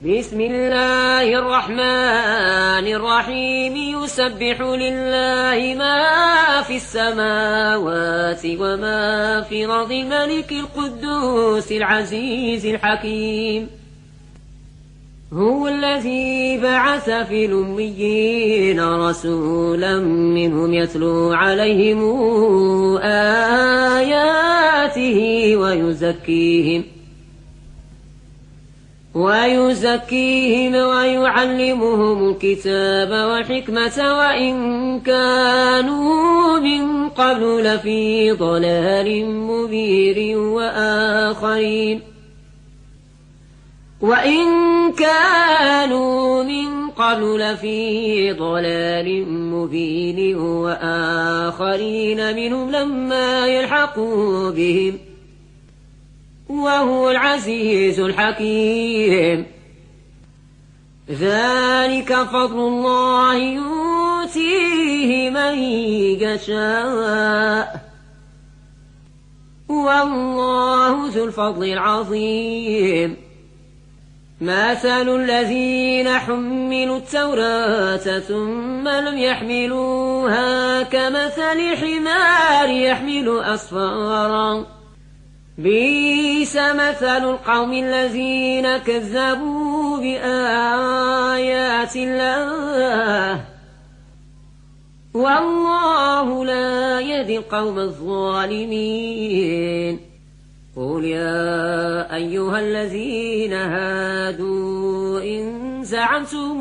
بسم الله الرحمن الرحيم يسبح لله ما في السماوات وما في الأرض الملك القدوس العزيز الحكيم هو الذي بعث في الأميين رسولا منهم يتلو عليهم آياته ويزكيهم ويعلمهم الكتاب والحكمة وإن كانوا من قبل لفي ضلال مبين وآخرين منهم لما يلحقوا بهم وهو العزيز الحكيم ذلك فضل الله يؤتيه من يشاء والله ذو الفضل العظيم مثل الذين حملوا التوراة ثم لم يحملوها كمثل حمار يحمل أسفارا بئس مثل القوم الذين كذبوا بآيات الله والله لا يهدي القوم الظالمين قل يا أيها الذين هادوا إن زعمتم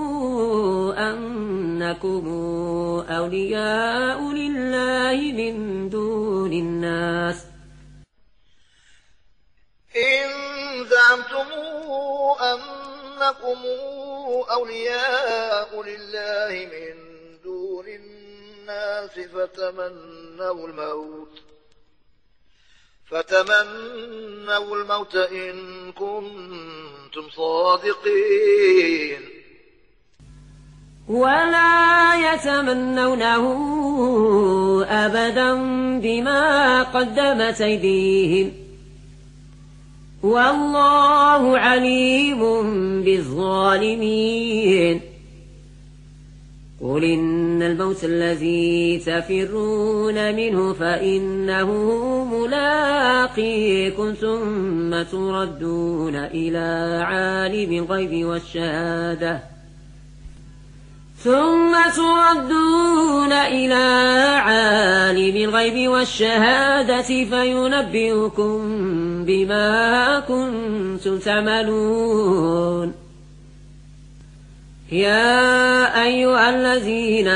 أنكم أولياء لله من دون الناس إن زعمتم أنكم أولياء لله من دون الناس فتمنوا الموت إن كنتم صادقين ولا يتمنونه أبدا بما قدمت أيديهم والله عليم بالظالمين قل إن الموت الذي تفرون منه فإنه ملاقيكم ثم تردون إلى عالم الغيب والشهادة فينبئكم بما كنتم تعملون يا أيها الذين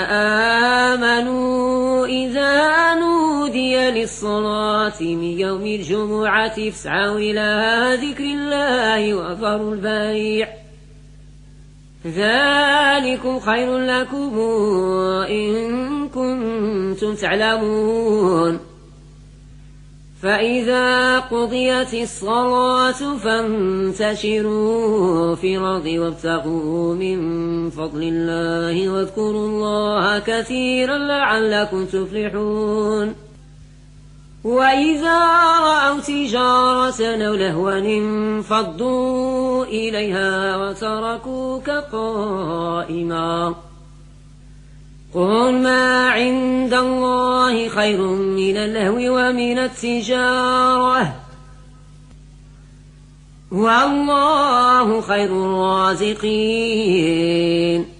آمنوا إذا نودي للصلاة من يوم الجمعة فاسعوا إلى ذكر الله وذروا البيع ذلكم خير لكم إن كنتم تعلمون فإذا قضيت الصلاة فانتشروا في الأرض وابتغوا من فضل الله واذكروا الله كثيرا لعلكم تفلحون وإذا رأوا تجارة أو لهوا انفضوا إليها وتركوك قائما قل ما عند الله خير من اللهو ومن التجارة والله خير الرازقين